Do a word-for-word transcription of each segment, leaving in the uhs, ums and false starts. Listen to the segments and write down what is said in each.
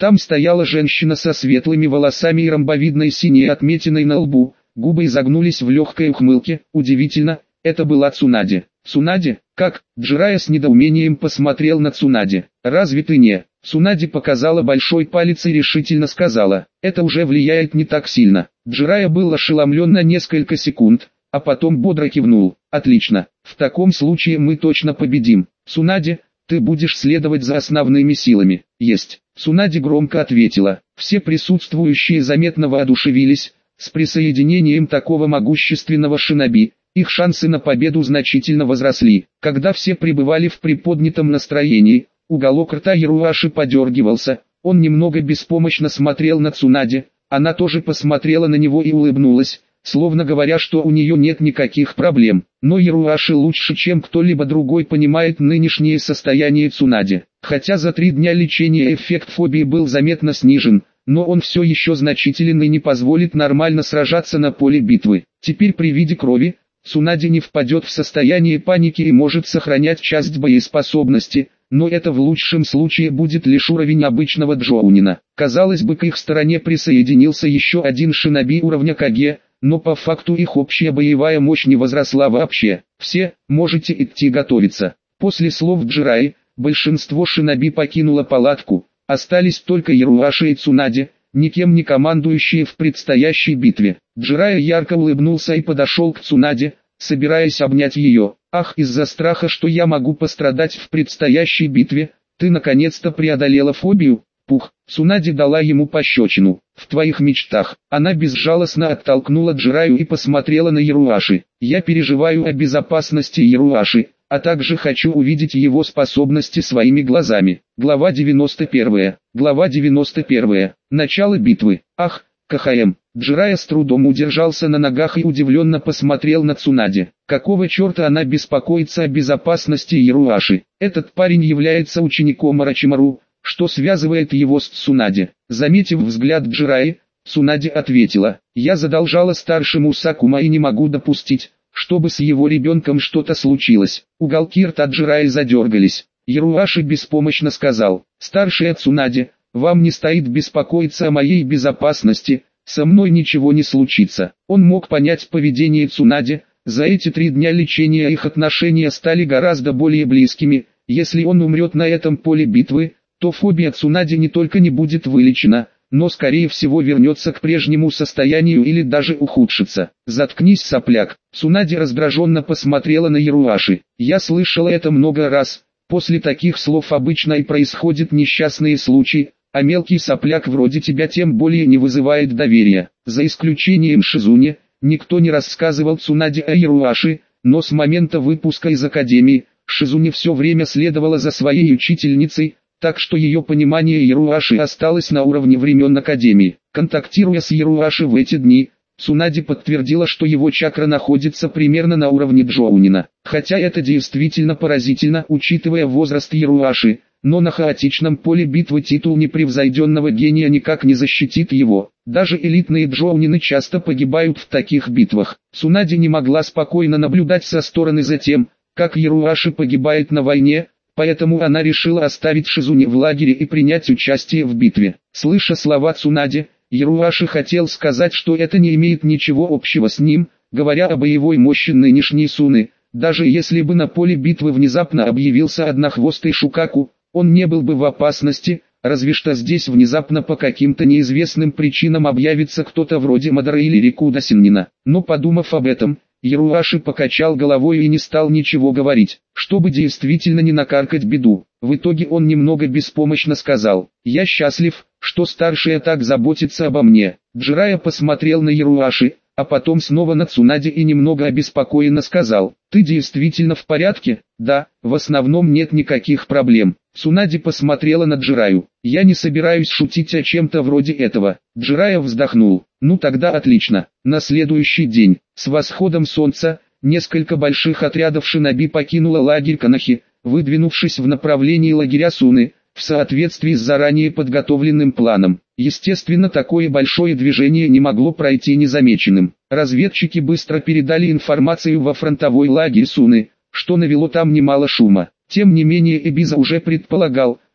Там стояла женщина со светлыми волосами и ромбовидной синей отметиной на лбу, губы изогнулись в легкой ухмылке. Удивительно, это была Цунаде. Цунаде? Как? Джирайя с недоумением посмотрел на Цунаде. Разве ты не? Цунаде показала большой палец и решительно сказала, это уже влияет не так сильно. Джирайя был ошеломлен на несколько секунд, а потом бодро кивнул. Отлично, в таком случае мы точно победим. Цунаде, ты будешь следовать за основными силами. Есть. Цунаде громко ответила. Все присутствующие заметно воодушевились. С присоединением такого могущественного шиноби, их шансы на победу значительно возросли. Когда все пребывали в приподнятом настроении, уголок рта Яруаши подергивался. Он немного беспомощно смотрел на Цунаде. Она тоже посмотрела на него и улыбнулась, словно говоря, что у нее нет никаких проблем. Но Яруаши лучше, чем кто-либо другой, понимает нынешнее состояние Цунаде. Хотя за три дня лечения эффект фобии был заметно снижен, но он все еще значителен и не позволит нормально сражаться на поле битвы. Теперь при виде крови, Цунаде не впадет в состояние паники и может сохранять часть боеспособности, но это в лучшем случае будет лишь уровень обычного джоунина. Казалось бы, к их стороне присоединился еще один шиноби уровня Каге, но по факту их общая боевая мощь не возросла вообще. Все, можете идти готовиться. После слов Джирайи, большинство шиноби покинуло палатку, остались только Яруаши и Цунаде, никем не командующие в предстоящей битве. Джирайя ярко улыбнулся и подошел к Цунаде, собираясь обнять ее. «Ах, из-за страха, что я могу пострадать в предстоящей битве, ты наконец-то преодолела фобию?» Пух, Цунаде дала ему пощечину. «В твоих мечтах». Она безжалостно оттолкнула Джирайю и посмотрела на Яруаши. «Я переживаю о безопасности Яруаши, а также хочу увидеть его способности своими глазами». Глава девяносто первая. Глава девяносто первая. Начало битвы. Ах, КХМ. Джирайя с трудом удержался на ногах и удивленно посмотрел на Цунаде. Какого черта она беспокоится о безопасности Яруаши? Этот парень является учеником Орочимару, что связывает его с Цунаде. Заметив взгляд Джирайи, Цунаде ответила, «Я задолжала старшему Сакума и не могу допустить, чтобы с его ребенком что-то случилось». Уголки рта Джирайи задергались. Яруаши беспомощно сказал, «Старшая Цунаде, вам не стоит беспокоиться о моей безопасности, со мной ничего не случится». Он мог понять поведение Цунаде, за эти три дня лечения их отношения стали гораздо более близкими. Если он умрет на этом поле битвы, то фобия Цунаде не только не будет вылечена, но скорее всего вернется к прежнему состоянию или даже ухудшится. «Заткнись, сопляк». Цунаде раздраженно посмотрела на Яруаши. «Я слышала это много раз. После таких слов обычно и происходят несчастные случаи, а мелкий сопляк вроде тебя тем более не вызывает доверия». За исключением Шизуни, никто не рассказывал Цунаде о Яруаши, но с момента выпуска из академии, Шизуни все время следовала за своей учительницей, так что ее понимание Яруаши осталось на уровне времен академии. Контактируя с Яруаши в эти дни, Цунаде подтвердила, что его чакра находится примерно на уровне джоунина. Хотя это действительно поразительно, учитывая возраст Яруаши, но на хаотичном поле битвы титул непревзойденного гения никак не защитит его. Даже элитные джоунины часто погибают в таких битвах. Цунаде не могла спокойно наблюдать со стороны за тем, как Яруаши погибает на войне, поэтому она решила оставить Шизуни в лагере и принять участие в битве. Слыша слова Цунаде, Яруаши хотел сказать, что это не имеет ничего общего с ним, говоря о боевой мощи нынешней Суны. Даже если бы на поле битвы внезапно объявился однохвостый Шукаку, он не был бы в опасности, разве что здесь внезапно по каким-то неизвестным причинам объявится кто-то вроде Мадара или Рикуда Синнина. Но подумав об этом, Яруаши покачал головой и не стал ничего говорить, чтобы действительно не накаркать беду. В итоге он немного беспомощно сказал, «Я счастлив, что старшая так заботится обо мне». Джирайя посмотрел на Яруаши, а потом снова на Цунаде и немного обеспокоенно сказал, «Ты действительно в порядке?» «Да, в основном нет никаких проблем». Цунаде посмотрела на Джирайю. «Я не собираюсь шутить о чем-то вроде этого». Джирайя вздохнул. «Ну тогда отлично». На следующий день, с восходом солнца, несколько больших отрядов шиноби покинуло лагерь Канахи, выдвинувшись в направлении лагеря Суны, в соответствии с заранее подготовленным планом. Естественно, такое большое движение не могло пройти незамеченным. Разведчики быстро передали информацию во фронтовой лагерь Суны, что навело там немало шума. Тем не менее Эбиза уже предполагал,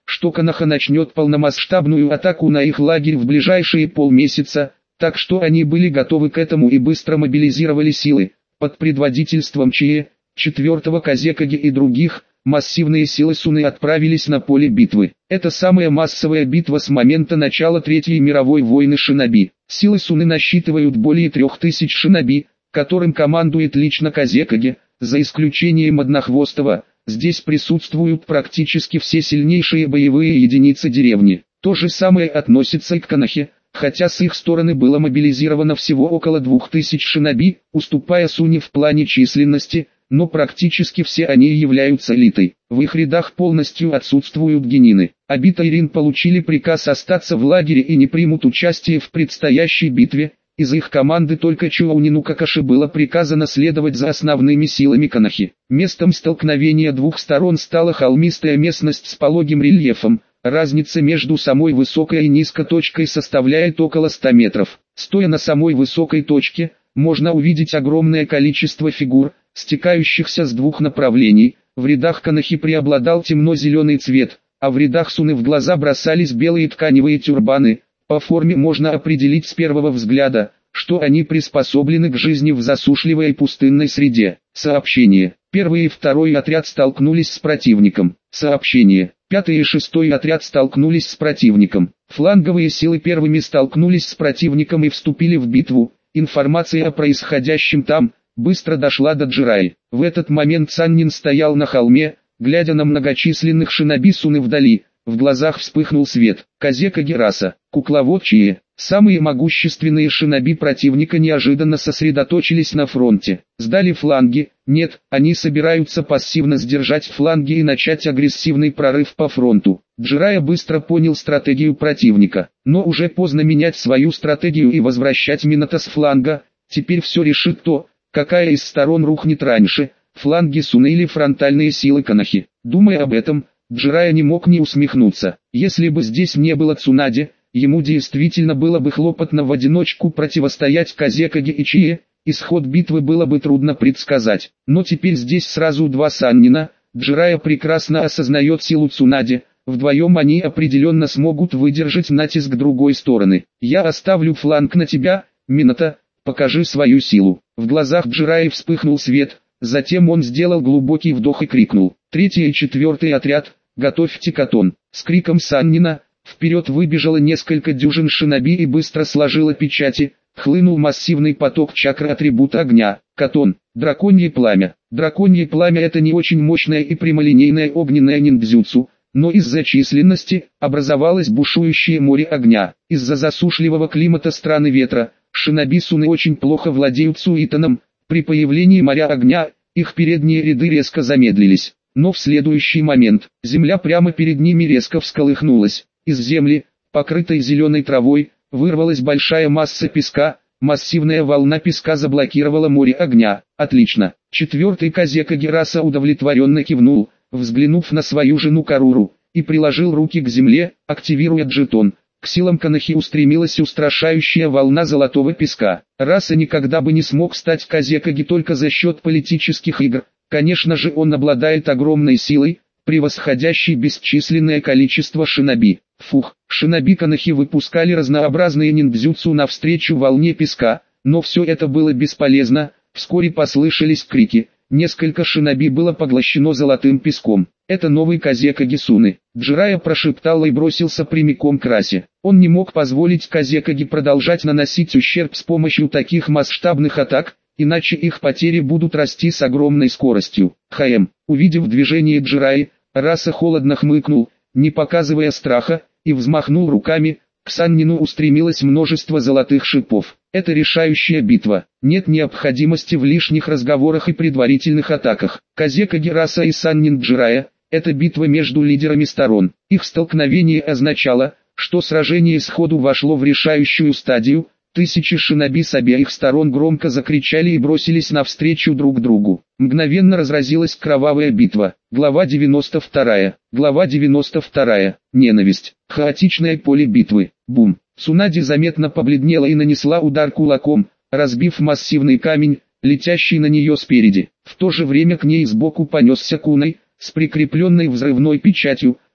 что Коноха начнет полномасштабную атаку на их лагерь в ближайшие полмесяца, так что они были готовы к этому и быстро мобилизировали силы. Под предводительством Чие, четвёртого Казекаги и других, массивные силы Суны отправились на поле битвы. Это самая массовая битва с момента начала Третьей мировой войны шиноби. Силы Суны насчитывают более трех тысяч шиноби, которым командует лично Казекаги, за исключением Однохвостого. Здесь присутствуют практически все сильнейшие боевые единицы деревни. То же самое относится и к Конохе, хотя с их стороны было мобилизировано всего около двух тысяч шиноби, уступая Суне в плане численности, но практически все они являются элитой. В их рядах полностью отсутствуют генины. Обита и Рин получили приказ остаться в лагере и не примут участие в предстоящей битве. Из их команды только Чуаунину Какаши было приказано следовать за основными силами Конохи. Местом столкновения двух сторон стала холмистая местность с пологим рельефом. Разница между самой высокой и низкой точкой составляет около ста метров. Стоя на самой высокой точке, можно увидеть огромное количество фигур, стекающихся с двух направлений. В рядах Конохи преобладал темно-зеленый цвет, а в рядах Суны в глаза бросались белые тканевые тюрбаны. По форме можно определить с первого взгляда, что они приспособлены к жизни в засушливой и пустынной среде. Сообщение. Первый и второй отряд столкнулись с противником. Сообщение. Пятый и шестой отряд столкнулись с противником. Фланговые силы первыми столкнулись с противником и вступили в битву. Информация о происходящем там быстро дошла до Джираи. В этот момент Саннин стоял на холме, глядя на многочисленных шиноби Суны вдали. В глазах вспыхнул свет. Казекаги раса, кукловод Чие. Самые могущественные шиноби противника неожиданно сосредоточились на фронте. Сдали фланги? Нет, они собираются пассивно сдержать фланги и начать агрессивный прорыв по фронту. Джирая быстро понял стратегию противника, но уже поздно менять свою стратегию и возвращать Минато с фланга. Теперь все решит то, какая из сторон рухнет раньше, фланги Суны или фронтальные силы Конохи. Думая об этом, Джирая не мог не усмехнуться. Если бы здесь не было Цунади, ему действительно было бы хлопотно в одиночку противостоять Казекаги и Чие, исход битвы было бы трудно предсказать. Но теперь здесь сразу два Саннина, Джирая прекрасно осознает силу Цунади, вдвоем они определенно смогут выдержать натиск другой стороны. «Я оставлю фланг на тебя, Минато, покажи свою силу». В глазах Джираи вспыхнул свет, затем он сделал глубокий вдох и крикнул: «Третий и четвертый отряд, готовьте катон!» С криком Саннина вперед выбежало несколько дюжин шиноби и быстро сложило печати. Хлынул массивный поток чакры атрибута огня. Катон, драконье пламя. Драконье пламя — это не очень мощное и прямолинейное огненное ниндзюцу, но из-за численности образовалось бушующее море огня. Из-за засушливого климата страны ветра, шиноби Суны очень плохо владеют суитаном. При появлении моря огня, их передние ряды резко замедлились. Но в следующий момент, земля прямо перед ними резко всколыхнулась. Из земли, покрытой зеленой травой, вырвалась большая масса песка. Массивная волна песка заблокировала море огня. Отлично. Четвертый Казекаги раса удовлетворенно кивнул, взглянув на свою жену Каруру, и приложил руки к земле, активируя джетон. К силам Конохи устремилась устрашающая волна золотого песка. Раса никогда бы не смог стать Казекаги только за счет политических игр. Конечно же, он обладает огромной силой, превосходящей бесчисленное количество шиноби. Фух, шиноби Конохи выпускали разнообразные ниндзюцу навстречу волне песка, но все это было бесполезно. Вскоре послышались крики. Несколько шиноби было поглощено золотым песком. «Это новый Казекаги Суны», Джирая прошептал и бросился прямиком к расе. Он не мог позволить Казекаги продолжать наносить ущерб с помощью таких масштабных атак, иначе их потери будут расти с огромной скоростью. Хаэм, увидев движение Джираи, раса холодно хмыкнул, не показывая страха, и взмахнул руками. К Саннину устремилось множество золотых шипов. Это решающая битва. Нет необходимости в лишних разговорах и предварительных атаках. Казекаги раса и Саннин Джирая – это битва между лидерами сторон. Их столкновение означало, что сражение сходу вошло в решающую стадию. Тысячи шиноби с обеих сторон громко закричали и бросились навстречу друг другу. Мгновенно разразилась кровавая битва. Глава девяносто вторая. Глава девяносто вторая. Ненависть. Хаотичное поле битвы. Бум. Цунади заметно побледнела и нанесла удар кулаком, разбив массивный камень, летящий на нее спереди. В то же время к ней сбоку понесся Кунай, с прикрепленной взрывной печатью.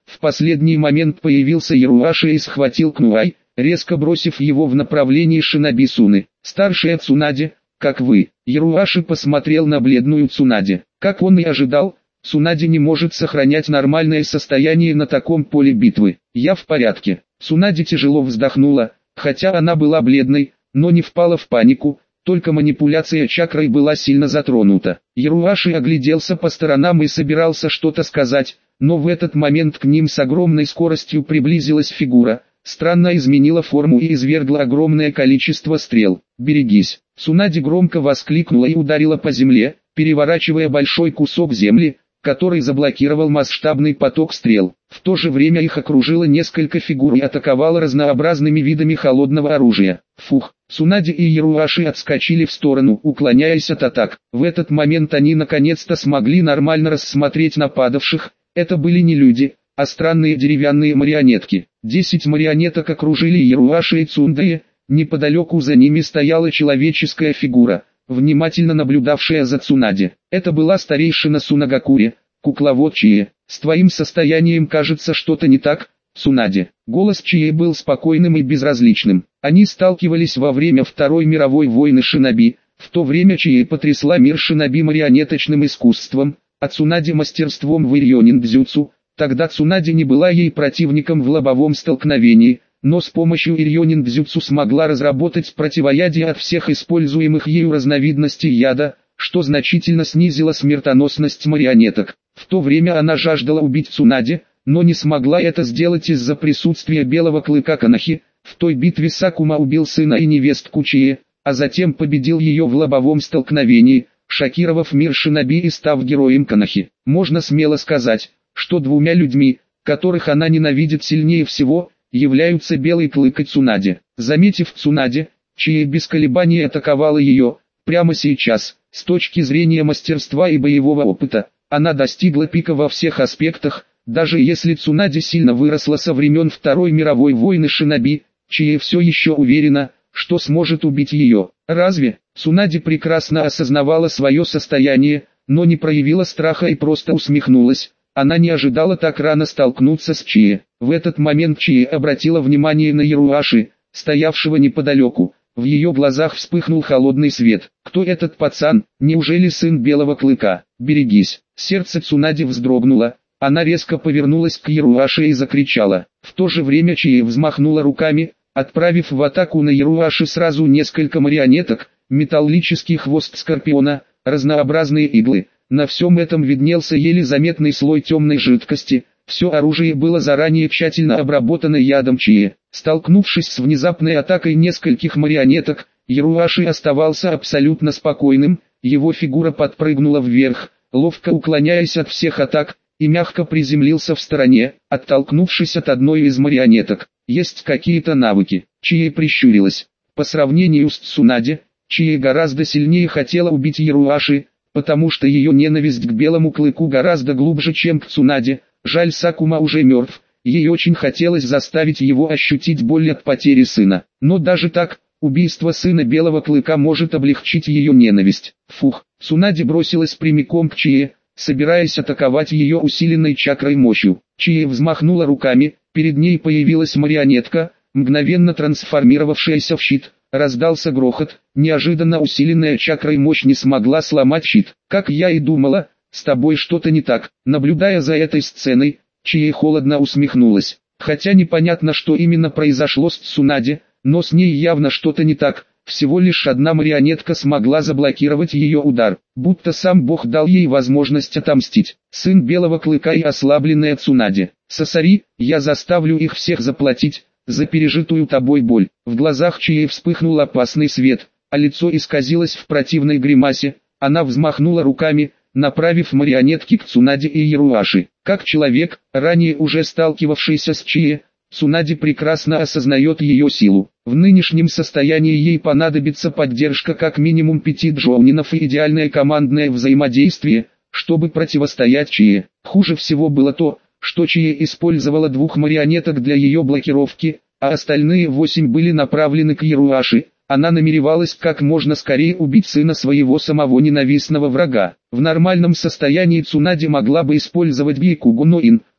В последний момент появился Яруаши и схватил Кнуай, резко бросив его в направлении шиноби Суны. «Старшая Цунаде, как вы?» Яруаши посмотрел на бледную Цунаде. Как он и ожидал, Цунаде не может сохранять нормальное состояние на таком поле битвы. «Я в порядке». Цунаде тяжело вздохнула, хотя она была бледной, но не впала в панику, только манипуляция чакрой была сильно затронута. Яруаши огляделся по сторонам и собирался что-то сказать, но в этот момент к ним с огромной скоростью приблизилась фигура, странно изменила форму и извергла огромное количество стрел. «Берегись!» Цунаде громко воскликнула и ударила по земле, переворачивая большой кусок земли, который заблокировал масштабный поток стрел. В то же время их окружило несколько фигур и атаковало разнообразными видами холодного оружия. Фух! Цунаде и Яруаши отскочили в сторону, уклоняясь от атак. В этот момент они наконец-то смогли нормально рассмотреть нападавших. Это были не люди, а странные деревянные марионетки. Десять марионеток окружили Яруаши и Цундаe. Неподалеку за ними стояла человеческая фигура, внимательно наблюдавшая за Цунаде. Это была старейшина Сунагакури, кукловод Чие. «С твоим состоянием кажется что-то не так, Цунаде». Голос Чие был спокойным и безразличным. Они сталкивались во время Второй мировой войны шиноби. В то время Чие потрясла мир шиноби марионеточным искусством, а Цунаде мастерством в ирьонин-дзюцу. Тогда Цунаде не была ей противником в лобовом столкновении, но с помощью ирьонин-дзюцу смогла разработать противоядие от всех используемых ею разновидностей яда, что значительно снизило смертоносность марионеток. В то время она жаждала убить Цунаде, но не смогла это сделать из-за присутствия белого клыка Канахи. В той битве Сакума убил сына и невестку Чие, а затем победил ее в лобовом столкновении, шокировав мир шиноби и став героем Канахи. Можно смело сказать, что двумя людьми, которых она ненавидит сильнее всего, являются белый клык и Цунаде. Заметив Цунаде, Чие без колебаний атаковала ее. Прямо сейчас, с точки зрения мастерства и боевого опыта, она достигла пика во всех аспектах. Даже если Цунаде сильно выросла со времен Второй мировой войны шиноби, Чие все еще уверена, что сможет убить ее. Разве? Цунаде прекрасно осознавала свое состояние, но не проявила страха и просто усмехнулась. Она не ожидала так рано столкнуться с Чие. В этот момент Чие обратила внимание на Яруаши, стоявшего неподалеку. В ее глазах вспыхнул холодный свет. «Кто этот пацан? Неужели сын белого клыка? Берегись!» Сердце Цунаде вздрогнуло. Она резко повернулась к Яруаши и закричала. В то же время Чие взмахнула руками, отправив в атаку на Яруаши сразу несколько марионеток, металлический хвост скорпиона, разнообразные иглы. На всем этом виднелся еле заметный слой темной жидкости. Все оружие было заранее тщательно обработано ядом Чие. Столкнувшись с внезапной атакой нескольких марионеток, Яруаши оставался абсолютно спокойным. Его фигура подпрыгнула вверх, ловко уклоняясь от всех атак, и мягко приземлился в стороне, оттолкнувшись от одной из марионеток. «Есть какие-то навыки?» Чие прищурилась. По сравнению с Цунаде, Чие гораздо сильнее хотела убить Яруаши, потому что ее ненависть к белому клыку гораздо глубже, чем к Цунаде. Жаль, Сакума уже мертв, ей очень хотелось заставить его ощутить боль от потери сына. Но даже так, убийство сына белого клыка может облегчить ее ненависть. Фух, Цунаде бросилась прямиком к Чие, собираясь атаковать ее усиленной чакрой мощью. Чие взмахнула руками, перед ней появилась марионетка, мгновенно трансформировавшаяся в щит. Раздался грохот, неожиданно усиленная чакрой мощь не смогла сломать щит. «Как я и думала, с тобой что-то не так». Наблюдая за этой сценой, Чие холодно усмехнулась. Хотя непонятно, что именно произошло с Цунаде, но с ней явно что-то не так. Всего лишь одна марионетка смогла заблокировать ее удар, будто сам Бог дал ей возможность отомстить. Сын белого клыка и ослабленная Цунаде. «Сосари, я заставлю их всех заплатить за пережитую тобой боль». В глазах Чие вспыхнул опасный свет, а лицо исказилось в противной гримасе. Она взмахнула руками, направив марионетки к Цунаде и Яруаши. Как человек, ранее уже сталкивавшийся с Чие, Цунаде прекрасно осознает ее силу. В нынешнем состоянии ей понадобится поддержка как минимум пяти джоунинов и идеальное командное взаимодействие, чтобы противостоять Чие. Хуже всего было то, что Чие использовала двух марионеток для ее блокировки, а остальные восемь были направлены к Яруаши. Она намеревалась как можно скорее убить сына своего самого ненавистного врага. В нормальном состоянии Цунаде могла бы использовать Бикугу Ноин,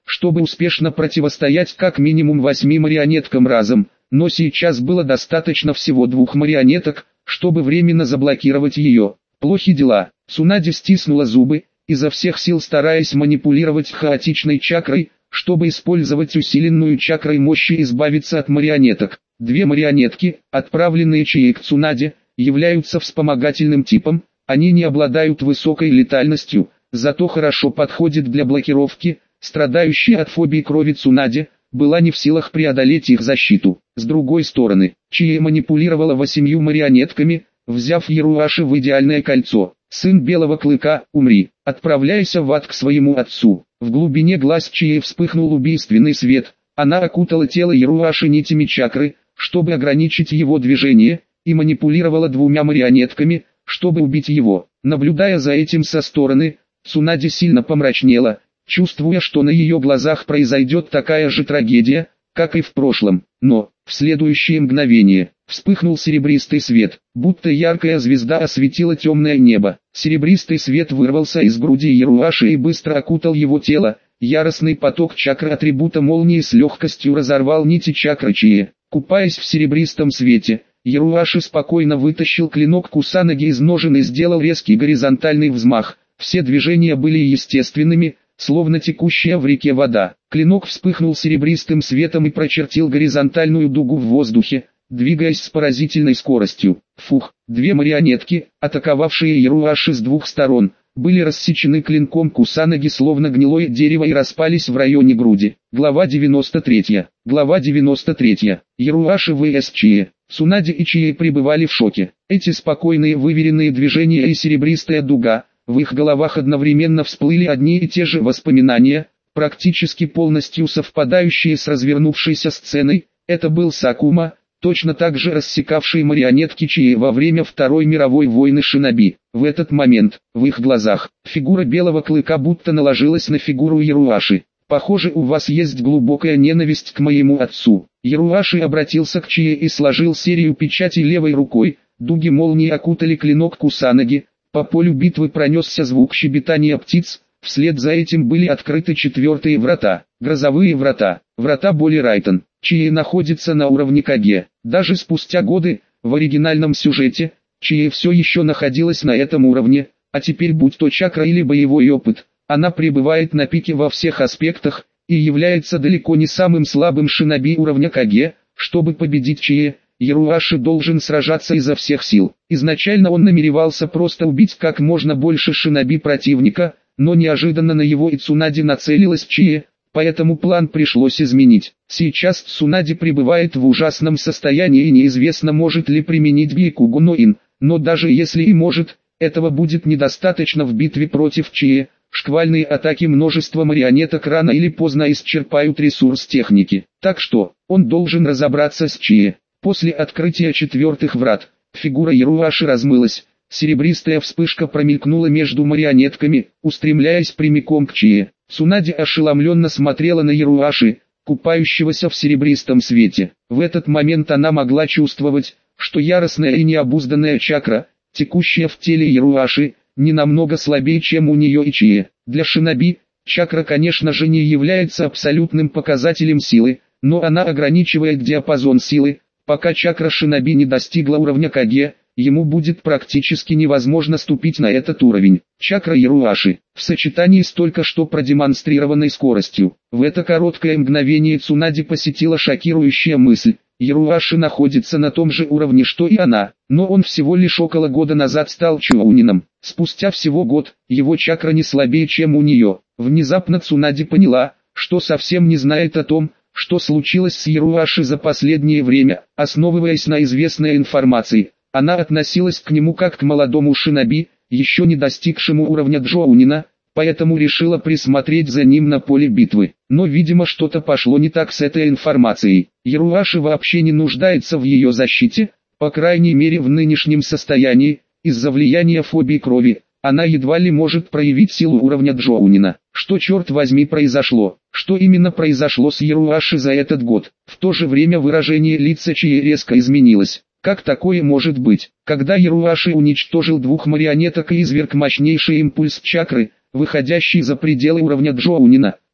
чтобы успешно противостоять как минимум восьми марионеткам разом, но сейчас было достаточно всего двух марионеток, чтобы временно заблокировать ее. Плохи дела. Цунаде стиснула зубы, изо всех сил стараясь манипулировать хаотичной чакрой, чтобы использовать усиленную чакрой мощь и избавиться от марионеток. Две марионетки, отправленные Чией к Цунаде, являются вспомогательным типом, они не обладают высокой летальностью, зато хорошо подходят для блокировки. Страдающая от фобии крови Цунаде была не в силах преодолеть их защиту. С другой стороны, Чия манипулировала восемью марионетками, взяв Яруаши в идеальное кольцо. «Сын Белого Клыка, умри, отправляйся в ад к своему отцу». В глубине глаз Чии вспыхнул убийственный свет, она окутала тело Яруаши нитями чакры, чтобы ограничить его движение, и манипулировала двумя марионетками, чтобы убить его. Наблюдая за этим со стороны, Цунаде сильно помрачнела, чувствуя, что на ее глазах произойдет такая же трагедия, как и в прошлом. Но, в следующее мгновение, вспыхнул серебристый свет, будто яркая звезда осветила темное небо. Серебристый свет вырвался из груди Яруаши и быстро окутал его тело. Яростный поток чакры атрибута молнии с легкостью разорвал нити чакры Чии. Купаясь в серебристом свете, Яруаши спокойно вытащил клинок Кусанаги из ножен и сделал резкий горизонтальный взмах. Все движения были естественными, словно текущая в реке вода. Клинок вспыхнул серебристым светом и прочертил горизонтальную дугу в воздухе, двигаясь с поразительной скоростью. Фух, две марионетки, атаковавшие Яруаши с двух сторон, были рассечены клинком Кусанаги словно гнилое дерево и распались в районе груди. Глава девяносто третья. Глава девяносто третья. Яруаши vs Чия. Цунаде и Чия пребывали в шоке. Эти спокойные выверенные движения и серебристая дуга, в их головах одновременно всплыли одни и те же воспоминания, практически полностью совпадающие с развернувшейся сценой. Это был Сакума, точно так же рассекавший марионетки Чии во время Второй мировой войны шиноби. В этот момент, в их глазах, фигура Белого Клыка будто наложилась на фигуру Яруаши. «Похоже, у вас есть глубокая ненависть к моему отцу». Яруаши обратился к Чии и сложил серию печатей левой рукой, дуги молнии окутали клинок Кусанаги. По полю битвы пронесся звук щебетания птиц, вслед за этим были открыты четвертые врата, грозовые врата, врата Боли Райтон. Чия находится на уровне Каге. Даже спустя годы, в оригинальном сюжете, Чия все еще находилась на этом уровне, а теперь будь то чакра или боевой опыт, она пребывает на пике во всех аспектах, и является далеко не самым слабым шиноби уровня Каге. Чтобы победить Чия, Яруаши должен сражаться изо всех сил. Изначально он намеревался просто убить как можно больше шиноби противника, но неожиданно на его и Цунаде нацелилась Чия, поэтому план пришлось изменить. Сейчас Цунаде пребывает в ужасном состоянии и неизвестно, может ли применить Гейкугу Ноин, но даже если и может, этого будет недостаточно в битве против Чии. Шквальные атаки множества марионеток рано или поздно исчерпают ресурс техники, так что, он должен разобраться с Чии. После открытия четвертых врат, фигура Яруаши размылась, серебристая вспышка промелькнула между марионетками, устремляясь прямиком к Чии. Цунаде ошеломленно смотрела на Яруаши, купающегося в серебристом свете. В этот момент она могла чувствовать, что яростная и необузданная чакра, текущая в теле Яруаши, не намного слабее, чем у нее и Чии. Для шиноби, чакра, конечно же, не является абсолютным показателем силы, но она ограничивает диапазон силы. Пока чакра шиноби не достигла уровня Каге, ему будет практически невозможно ступить на этот уровень. Чакра Яруаши, в сочетании с только что продемонстрированной скоростью. В это короткое мгновение Цунаде посетила шокирующая мысль. Яруаши находится на том же уровне, что и она, но он всего лишь около года назад стал чоунином. Спустя всего год, его чакра не слабее, чем у нее. Внезапно Цунаде поняла, что совсем не знает о том, что случилось с Яруаши за последнее время. Основываясь на известной информации, она относилась к нему как к молодому шиноби, еще не достигшему уровня джоунина, поэтому решила присмотреть за ним на поле битвы. Но видимо что-то пошло не так с этой информацией. Яруаши вообще не нуждается в ее защите, по крайней мере в нынешнем состоянии, из-за влияния фобии крови. Она едва ли может проявить силу уровня джоунина. Что черт возьми произошло? Что именно произошло с Яруаши за этот год? В то же время выражение лица Чии резко изменилось. Как такое может быть? Когда Яруаши уничтожил двух марионеток и изверг мощнейший импульс чакры, выходящий за пределы уровня джоунина,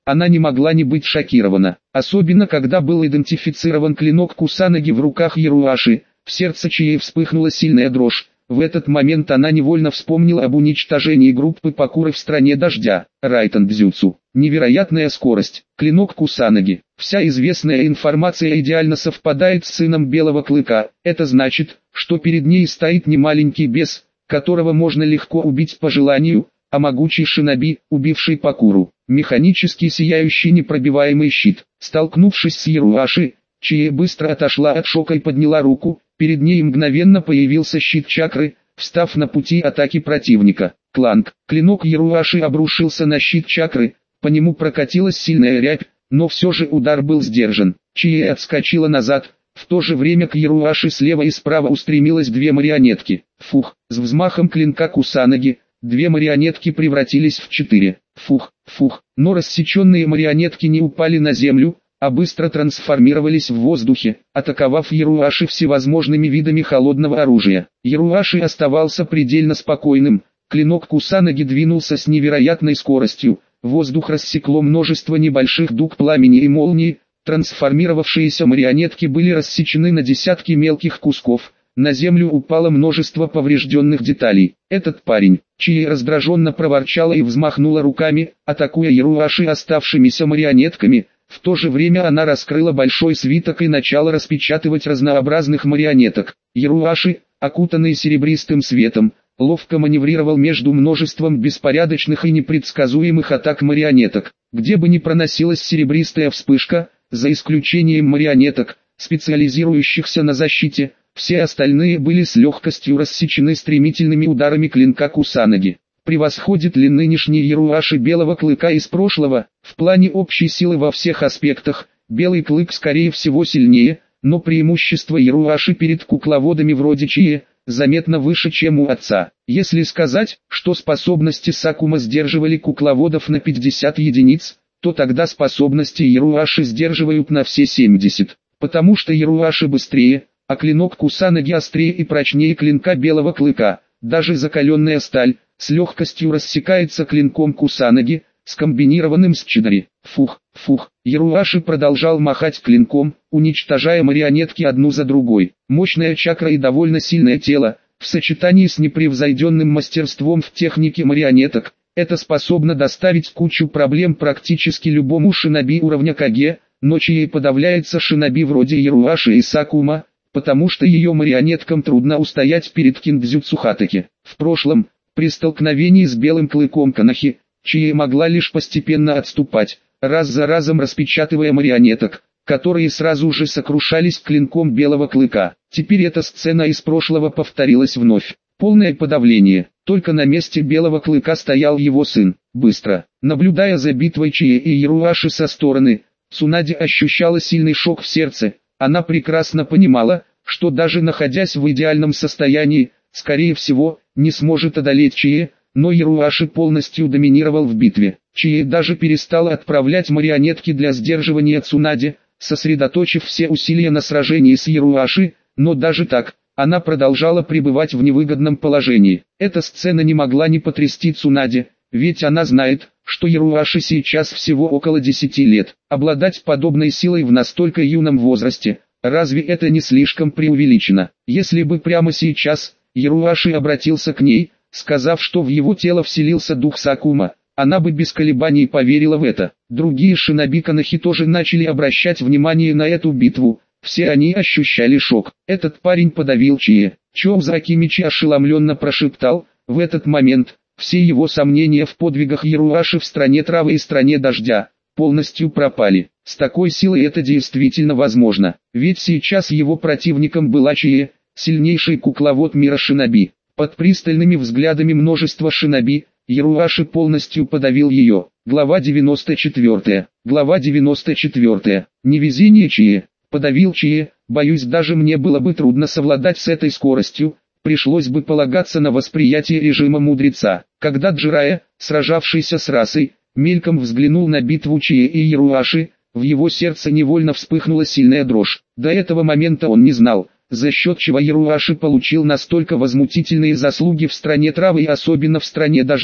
Она не могла не быть шокирована, особенно когда был идентифицирован клинок Кусанаги в руках Яруаши. В сердце Чии вспыхнула сильная дрожь. В этот момент она невольно вспомнила об уничтожении группы Пакуры в стране дождя. Райтан Дзюцу. Невероятная скорость. Клинок Кусанаги. Вся известная информация идеально совпадает с сыном Белого Клыка. Это значит, что перед ней стоит не маленький бес, которого можно легко убить по желанию, а могучий шиноби, убивший Пакуру. Механически сияющий непробиваемый щит. Столкнувшись с Яруаши, Чия быстро отошла от шока и подняла руку. Перед ней мгновенно появился щит чакры, встав на пути атаки противника. Кланг. Клинок Яруаши обрушился на щит чакры, по нему прокатилась сильная рябь, но все же удар был сдержан. Чия отскочила назад, в то же время к Яруаши слева и справа устремилось две марионетки. Фух, с взмахом клинка Кусанаги, две марионетки превратились в четыре. Фух, фух, но рассеченные марионетки не упали на землю, а быстро трансформировались в воздухе, атаковав Яруаши всевозможными видами холодного оружия. Яруаши оставался предельно спокойным, клинок Кусанаги двинулся с невероятной скоростью, воздух рассекло множество небольших дуг пламени и молнии, трансформировавшиеся марионетки были рассечены на десятки мелких кусков, на землю упало множество поврежденных деталей. Этот парень, Чия раздраженно проворчала и взмахнула руками, атакуя Яруаши оставшимися марионетками. В то же время она раскрыла большой свиток и начала распечатывать разнообразных марионеток. Яруаши, окутанный серебристым светом, ловко маневрировал между множеством беспорядочных и непредсказуемых атак марионеток. Где бы ни проносилась серебристая вспышка, за исключением марионеток, специализирующихся на защите, все остальные были с легкостью рассечены стремительными ударами клинка Кусанаги. Превосходит ли нынешний Яруаши Белого Клыка из прошлого? В плане общей силы во всех аспектах, Белый Клык скорее всего сильнее, но преимущество Яруаши перед кукловодами вроде Чии заметно выше, чем у отца. Если сказать, что способности Сакума сдерживали кукловодов на пятьдесят единиц, то тогда способности Яруаши сдерживают на все семьдесят, потому что Яруаши быстрее, а клинок Кусанаги острее и прочнее клинка Белого Клыка. Даже закаленная сталь с легкостью рассекается клинком Кусанаги, скомбинированным с Чидари. Фух, фух, Яруаши продолжал махать клинком, уничтожая марионетки одну за другой. Мощная чакра и довольно сильное тело, в сочетании с непревзойденным мастерством в технике марионеток, это способно доставить кучу проблем практически любому шиноби уровня Каге, но Чией подавляется шиноби вроде Яруаши и Сакума, потому что ее марионеткам трудно устоять перед киндзюцу Хатаки. В прошлом, при столкновении с Белым Клыком Канахи, Чия могла лишь постепенно отступать, раз за разом распечатывая марионеток, которые сразу же сокрушались клинком Белого Клыка. Теперь эта сцена из прошлого повторилась вновь. Полное подавление, только на месте Белого Клыка стоял его сын. Быстро, наблюдая за битвой Чии и Яруаши со стороны, Цунади ощущала сильный шок в сердце. Она прекрасно понимала, что даже находясь в идеальном состоянии, скорее всего, не сможет одолеть Чии, но Яруаши полностью доминировал в битве. Чии даже перестала отправлять марионетки для сдерживания Цунади, сосредоточив все усилия на сражении с Яруаши, но даже так, она продолжала пребывать в невыгодном положении. Эта сцена не могла не потрясти Цунади, ведь она знает, что Яруаши сейчас всего около десяти лет. Обладать подобной силой в настолько юном возрасте, разве это не слишком преувеличено? Если бы прямо сейчас Яруаши обратился к ней, сказав, что в его тело вселился дух Сакума, она бы без колебаний поверила в это. Другие шиноби Канахи тоже начали обращать внимание на эту битву, все они ощущали шок. Этот парень подавил Чии. Чоуза Акимичи ошеломленно прошептал, в этот момент, все его сомнения в подвигах Яруаши в стране травы и стране дождя полностью пропали. С такой силой это действительно возможно, ведь сейчас его противником была Чия, сильнейший кукловод мира шиноби. Под пристальными взглядами множества шиноби, Яруаши полностью подавил ее. Глава девяносто четыре. Глава девяносто четыре. Невезение Чии. Подавил Чии. Боюсь, даже мне было бы трудно совладать с этой скоростью. Пришлось бы полагаться на восприятие режима мудреца. Когда Джирая, сражавшийся с расой, мельком взглянул на битву Чии и Яруаши, в его сердце невольно вспыхнула сильная дрожь. До этого момента он не знал, за счет чего Яруаши получил настолько возмутительные заслуги в стране травы и особенно в стране дождя.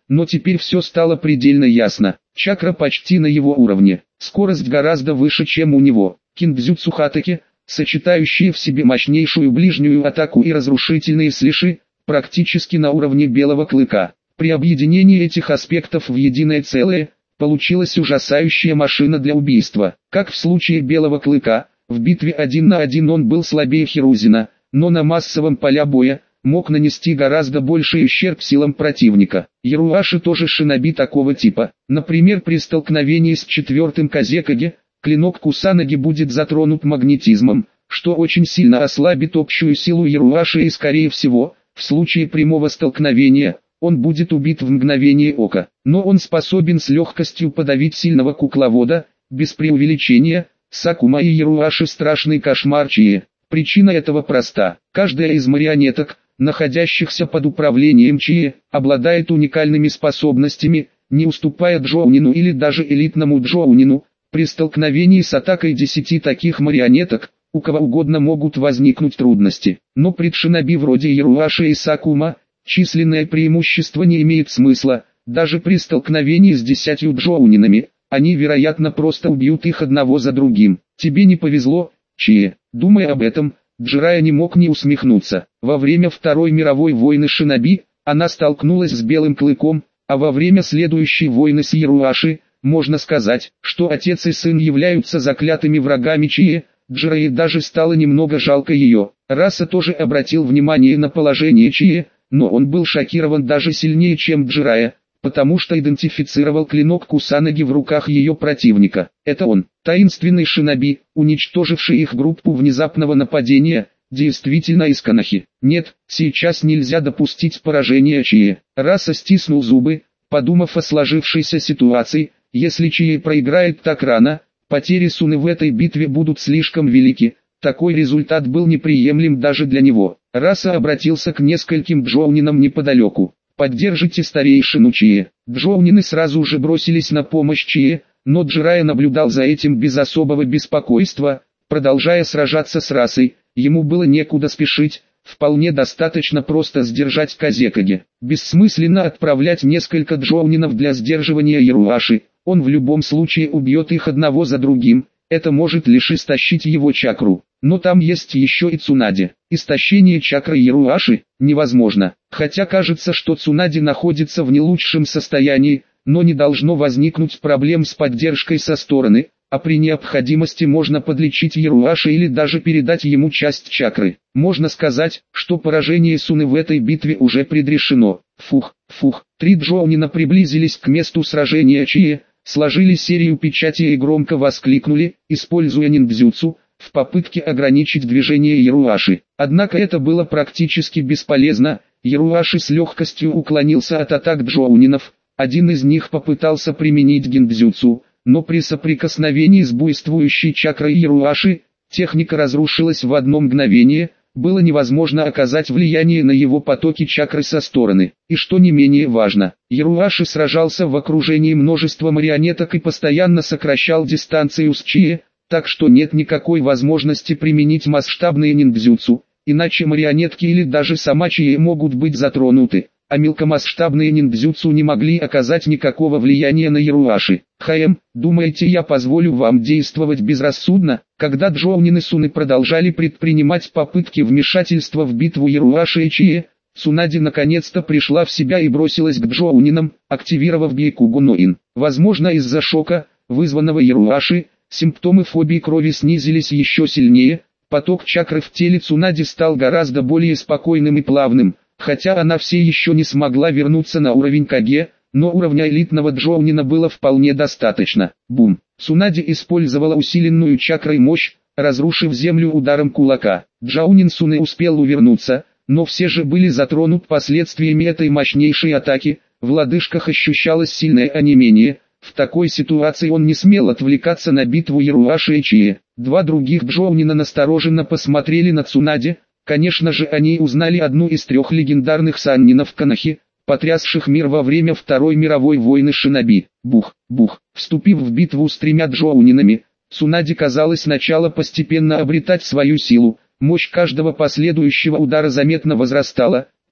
но теперь все стало предельно ясно. Чакра почти на его уровне, скорость гораздо выше, чем у него. Киндзюцу Хатаки, сочетающие в себе мощнейшую ближнюю атаку и разрушительные слэши, практически на уровне Белого Клыка. При объединении этих аспектов в единое целое, получилась ужасающая машина для убийства. Как в случае Белого Клыка, в битве один на один он был слабее Хирузина, но на массовом поле боя мог нанести гораздо больший ущерб силам противника. Яруаши тоже шиноби такого типа. Например, при столкновении с четвертым Казекаге, клинок Кусанаги будет затронут магнетизмом, что очень сильно ослабит общую силу Яруаши и скорее всего, в случае прямого столкновения, он будет убит в мгновение ока. Но он способен с легкостью подавить сильного кукловода, без преувеличения. Сакума и Яруаши страшный кошмар Чии. Причина этого проста. Каждая из марионеток, находящихся под управлением Чии, обладает уникальными способностями, не уступая Джоунину или даже элитному Джоунину. При столкновении с атакой десяти таких марионеток, у кого угодно могут возникнуть трудности. Но при шиноби вроде Яруаши и Сакума, численное преимущество не имеет смысла. Даже при столкновении с десятью Джоунинами, они вероятно просто убьют их одного за другим. Тебе не повезло, Чии. Думая об этом, Джирайя не мог не усмехнуться. Во время Второй мировой войны шиноби, она столкнулась с Белым Клыком, а во время следующей войны с Яруаши, можно сказать, что отец и сын являются заклятыми врагами Чии. Джирайе даже стало немного жалко ее. Раса тоже обратил внимание на положение Чии, но он был шокирован даже сильнее, чем Джирайя, потому что идентифицировал клинок Кусанаги в руках ее противника. Это он, таинственный шиноби, уничтоживший их группу внезапного нападения, действительно из Канахи. Нет, сейчас нельзя допустить поражения Чии. Раса стиснул зубы, подумав о сложившейся ситуации. Если Чии проиграет так рано, потери Суны в этой битве будут слишком велики. Такой результат был неприемлем даже для него. Раса обратился к нескольким джоунинам неподалеку. «Поддержите старейшину Чии». Джоунины сразу же бросились на помощь Чии, но Джирайя наблюдал за этим без особого беспокойства, продолжая сражаться с расой. Ему было некуда спешить, вполне достаточно просто сдержать Казекаге. Бессмысленно отправлять несколько джоунинов для сдерживания Яруаши, он в любом случае убьет их одного за другим, это может лишь истощить его чакру. Но там есть еще и Цунади. Истощение чакры Яруаши невозможно. Хотя кажется, что Цунади находится в не лучшем состоянии, но не должно возникнуть проблем с поддержкой со стороны, а при необходимости можно подлечить Яруаши или даже передать ему часть чакры. Можно сказать, что поражение Суны в этой битве уже предрешено. Фух, фух. Три джоунина приблизились к месту сражения Чии, сложили серию печати и громко воскликнули, используя ниндзюцу, в попытке ограничить движение Яруаши. Однако это было практически бесполезно. Яруаши с легкостью уклонился от атак джоунинов. Один из них попытался применить гиндзюцу, но при соприкосновении с буйствующей чакрой Яруаши, техника разрушилась в одно мгновение. Было невозможно оказать влияние на его потоки чакры со стороны. И что не менее важно, Яруаши сражался в окружении множества марионеток и постоянно сокращал дистанцию с Чии, так что нет никакой возможности применить масштабные ниндзюцу, иначе марионетки или даже сама Чии могут быть затронуты, а мелкомасштабные ниндзюцу не могли оказать никакого влияния на Яруаши. Хаем, думаете, я позволю вам действовать безрассудно? Когда джоунины Суны продолжали предпринимать попытки вмешательства в битву Яруаши и Чии, Цунади наконец-то пришла в себя и бросилась к джоунинам, активировав Гейкугу Ноин. Возможно, из-за шока, вызванного Яруаши, симптомы фобии крови снизились еще сильнее, поток чакры в теле Цунади стал гораздо более спокойным и плавным, хотя она все еще не смогла вернуться на уровень Каге, но уровня элитного джоунина было вполне достаточно. Бум! Цунади использовала усиленную чакрой мощь, разрушив землю ударом кулака. Джоунин Суны успел увернуться, но все же были затронут последствиями этой мощнейшей атаки, в лодыжках ощущалось сильное онемение. В такой ситуации он не смел отвлекаться на битву Яруаши и Чии. Два других джоунина настороженно посмотрели на Цунади. Конечно же, они узнали одну из трех легендарных саннинов Канахи, потрясших мир во время Второй мировой войны шиноби. Бух, бух. Вступив в битву с тремя джоунинами, Цунади казалось сначала постепенно обретать свою силу. Мощь каждого последующего удара заметно возрастала,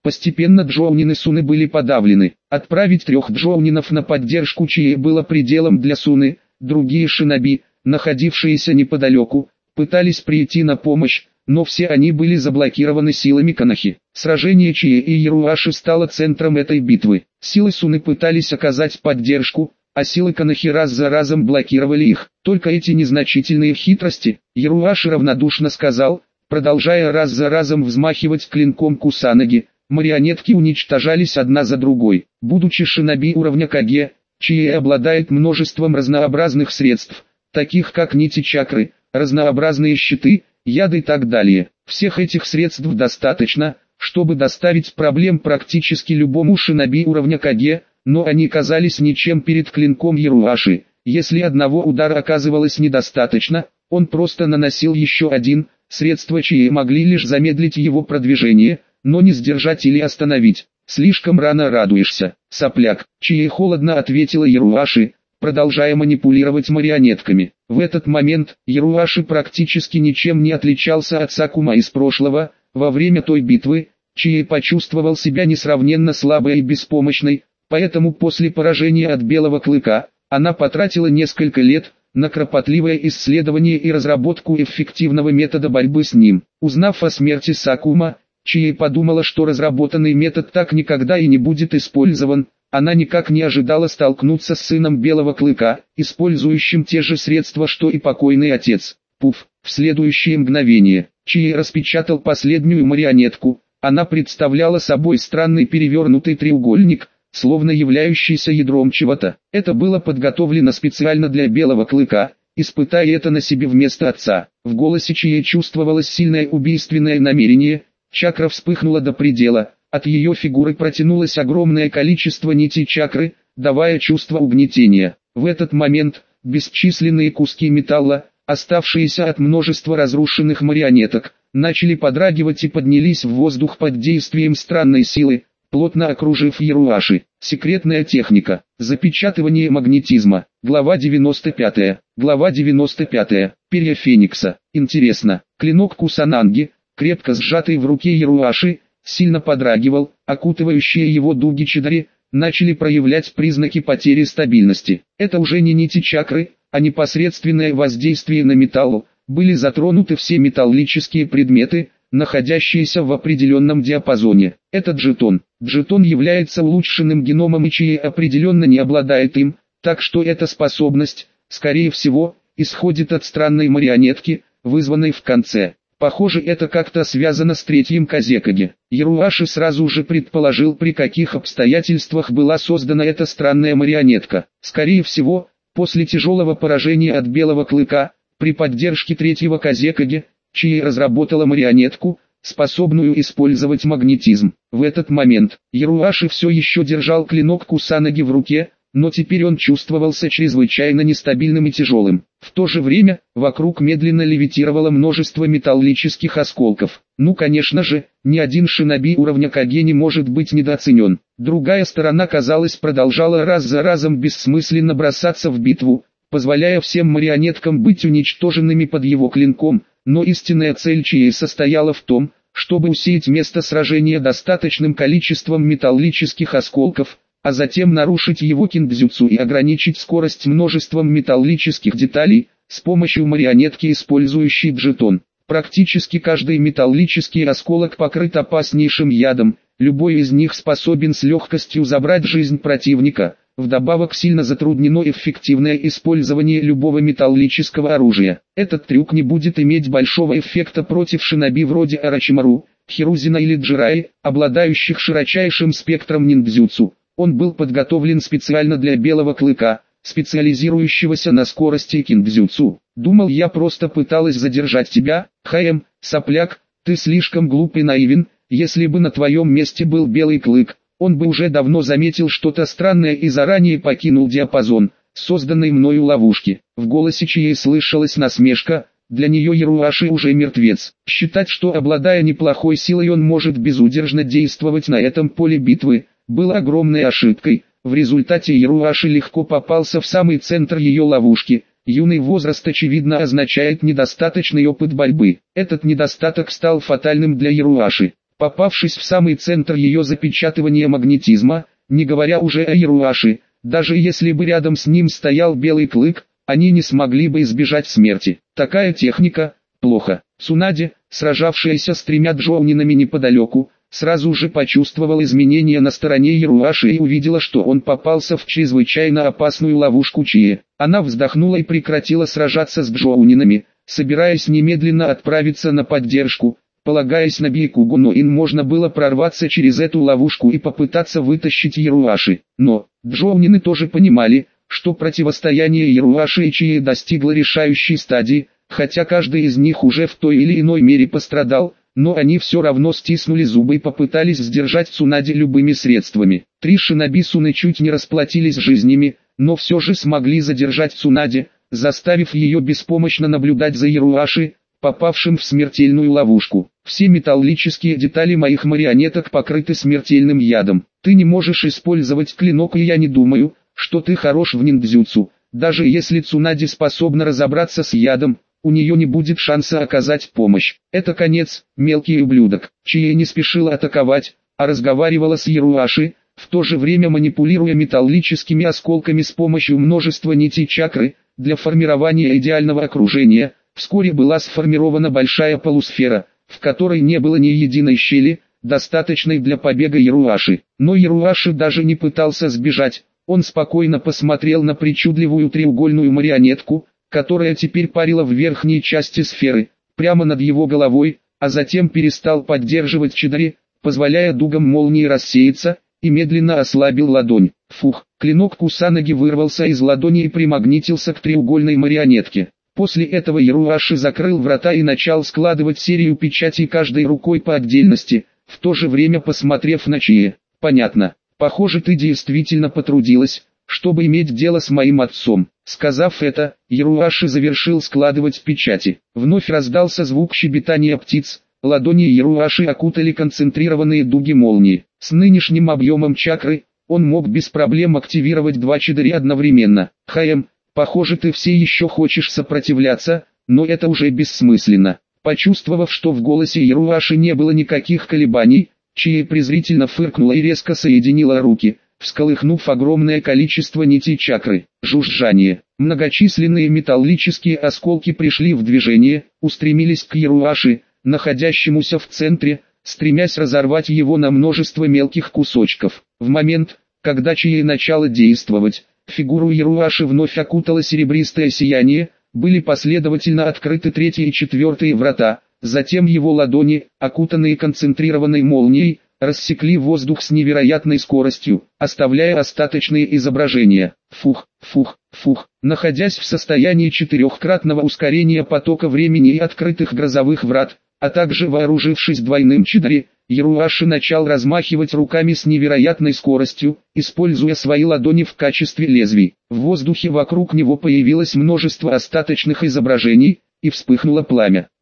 Постепенно джоунины Суны были подавлены. Отправить трех джоунинов на поддержку Чии было пределом для Суны. Другие шиноби, находившиеся неподалеку, пытались прийти на помощь, но все они были заблокированы силами Конохи. Сражение Чии и Яруаши стало центром этой битвы. Силы Суны пытались оказать поддержку, а силы Конохи раз за разом блокировали их. Только эти незначительные хитрости, Яруаши равнодушно сказал, продолжая раз за разом взмахивать клинком Кусанаги. Марионетки уничтожались одна за другой. Будучи шиноби уровня Каге, Чии обладает множеством разнообразных средств, таких как нити чакры, разнообразные щиты, яды и так далее. Всех этих средств достаточно, чтобы доставить проблем практически любому шиноби уровня Каге, но они казались ничем перед клинком Яруаши. Если одного удара оказывалось недостаточно, он просто наносил еще один. Средства Чии могли лишь замедлить его продвижение, но не сдержать или остановить. «Слишком рано радуешься, сопляк», — Чии холодно ответила Яруаши, продолжая манипулировать марионетками. В этот момент Яруаши практически ничем не отличался от Сакума из прошлого. Во время той битвы Чии почувствовал себя несравненно слабой и беспомощной, поэтому после поражения от Белого Клыка она потратила несколько лет на кропотливое исследование и разработку эффективного метода борьбы с ним. Узнав о смерти Сакума, Чии подумала, что разработанный метод так никогда и не будет использован. Она никак не ожидала столкнуться с сыном Белого Клыка, использующим те же средства, что и покойный отец. Пуф! В следующее мгновение Чии распечатал последнюю марионетку. Она представляла собой странный перевернутый треугольник, словно являющийся ядром чего-то. Это было подготовлено специально для Белого Клыка, испытая это на себе вместо отца. В голосе Чии чувствовалось сильное убийственное намерение. Чакра вспыхнула до предела, от ее фигуры протянулось огромное количество нитей чакры, давая чувство угнетения. В этот момент, бесчисленные куски металла, оставшиеся от множества разрушенных марионеток, начали подрагивать и поднялись в воздух под действием странной силы, плотно окружив Яруаши. Секретная техника. Запечатывание магнетизма. Глава девяносто пятая. Глава девяносто пятая. Перья Феникса. Интересно, клинок Кусананги, крепко сжатый в руке Яруаши, сильно подрагивал, окутывающие его дуги Чидари, начали проявлять признаки потери стабильности. Это уже не нити чакры, а непосредственное воздействие на металл. Были затронуты все металлические предметы, находящиеся в определенном диапазоне. Этот джетон. Джетон является улучшенным геномом и Чии определенно не обладает им, так что эта способность, скорее всего, исходит от странной марионетки, вызванной в конце. Похоже, это как-то связано с третьим Казекаге. Яруаши сразу же предположил, при каких обстоятельствах была создана эта странная марионетка. Скорее всего, после тяжелого поражения от Белого Клыка, при поддержке третьего Казекаге, Чии разработала марионетку, способную использовать магнетизм. В этот момент Яруаши все еще держал клинок Кусанаги в руке, но теперь он чувствовался чрезвычайно нестабильным и тяжелым. В то же время, вокруг медленно левитировало множество металлических осколков. Ну конечно же, ни один шиноби уровня Каге не может быть недооценен. Другая сторона, казалось, продолжала раз за разом бессмысленно бросаться в битву, позволяя всем марионеткам быть уничтоженными под его клинком, но истинная цель Чии состояла в том, чтобы усеять место сражения достаточным количеством металлических осколков, а затем нарушить его киндзюцу и ограничить скорость множеством металлических деталей, с помощью марионетки, использующей джетон. Практически каждый металлический осколок покрыт опаснейшим ядом, любой из них способен с легкостью забрать жизнь противника. Вдобавок сильно затруднено эффективное использование любого металлического оружия. Этот трюк не будет иметь большого эффекта против шиноби вроде Орочимару, Хирузина или Джираи, обладающих широчайшим спектром ниндзюцу. Он был подготовлен специально для Белого Клыка, специализирующегося на скорости киндзюцу. Думал, я просто пыталась задержать тебя, Хаэм, сопляк, ты слишком глуп и наивен. Если бы на твоем месте был Белый Клык, он бы уже давно заметил что-то странное и заранее покинул диапазон, созданной мною ловушки. В голосе Чии слышалась насмешка. Для нее Яруаши уже мертвец. Считать, что обладая неплохой силой он может безудержно действовать на этом поле битвы, было огромной ошибкой. В результате Яруаши легко попался в самый центр ее ловушки. Юный возраст очевидно означает недостаточный опыт борьбы. Этот недостаток стал фатальным для Яруаши. попавшись в самый центр ее запечатывания магнетизма, не говоря уже о Ируаши, даже если бы рядом с ним стоял белый клык, они не смогли бы избежать смерти. Такая техника – плохо. Цунаде, сражавшаяся с тремя джоунинами неподалеку, сразу же почувствовал изменения на стороне Ируаши и увидела, что он попался в чрезвычайно опасную ловушку Чии. Она вздохнула и прекратила сражаться с джоунинами, собираясь немедленно отправиться на поддержку. Полагаясь на Бейкугу, но им можно было прорваться через эту ловушку и попытаться вытащить Ируаши. Но, джоунины тоже понимали, что противостояние Ируаши и Чии достигло решающей стадии, хотя каждый из них уже в той или иной мере пострадал, но они все равно стиснули зубы и попытались сдержать Цунаде любыми средствами. Три шиноби Суны чуть не расплатились жизнями, но все же смогли задержать Цунаде, заставив ее беспомощно наблюдать за Ируаши, попавшим в смертельную ловушку. Все металлические детали моих марионеток покрыты смертельным ядом. Ты не можешь использовать клинок, и я не думаю, что ты хорош в ниндзюцу. Даже если Цунаде способна разобраться с ядом, у нее не будет шанса оказать помощь. Это конец, мелкий ублюдок. Чия не спешила атаковать, а разговаривала с Ируаши, в то же время манипулируя металлическими осколками с помощью множества нитей чакры, для формирования идеального окружения. Вскоре была сформирована большая полусфера, в которой не было ни единой щели, достаточной для побега Ируаши. Но Ируаши даже не пытался сбежать, он спокойно посмотрел на причудливую треугольную марионетку, которая теперь парила в верхней части сферы, прямо над его головой, а затем перестал поддерживать Чидари, позволяя дугам молнии рассеяться, и медленно ослабил ладонь. Фух, клинок Кусанаги вырвался из ладони и примагнитился к треугольной марионетке. После этого Ируаши закрыл врата и начал складывать серию печатей каждой рукой по отдельности, в то же время посмотрев на Чии. «Понятно. Похоже, ты действительно потрудилась, чтобы иметь дело с моим отцом». Сказав это, Ируаши завершил складывать печати. Вновь раздался звук щебетания птиц, ладони Ируаши окутали концентрированные дуги молнии. С нынешним объемом чакры, он мог без проблем активировать два Чидари одновременно. «Хаем, похоже, ты все еще хочешь сопротивляться, но это уже бессмысленно». Почувствовав, что в голосе Ируаши не было никаких колебаний, Чия презрительно фыркнула и резко соединила руки, всколыхнув огромное количество нитей чакры. Жужжание. Многочисленные металлические осколки пришли в движение, устремились к Ируаши, находящемуся в центре, стремясь разорвать его на множество мелких кусочков. В момент, когда Чия начала действовать, фигуру Ируаши вновь окутало серебристое сияние, были последовательно открыты третий и четвертые врата, затем его ладони, окутанные концентрированной молнией, рассекли воздух с невероятной скоростью, оставляя остаточные изображения. Фух, фух, фух. Находясь в состоянии четырехкратного ускорения потока времени и открытых грозовых врат, а также вооружившись двойным Чидари, Ируаши начал размахивать руками с невероятной скоростью, используя свои ладони в качестве лезвий. В воздухе вокруг него появилось множество остаточных изображений, и вспыхнуло пламя.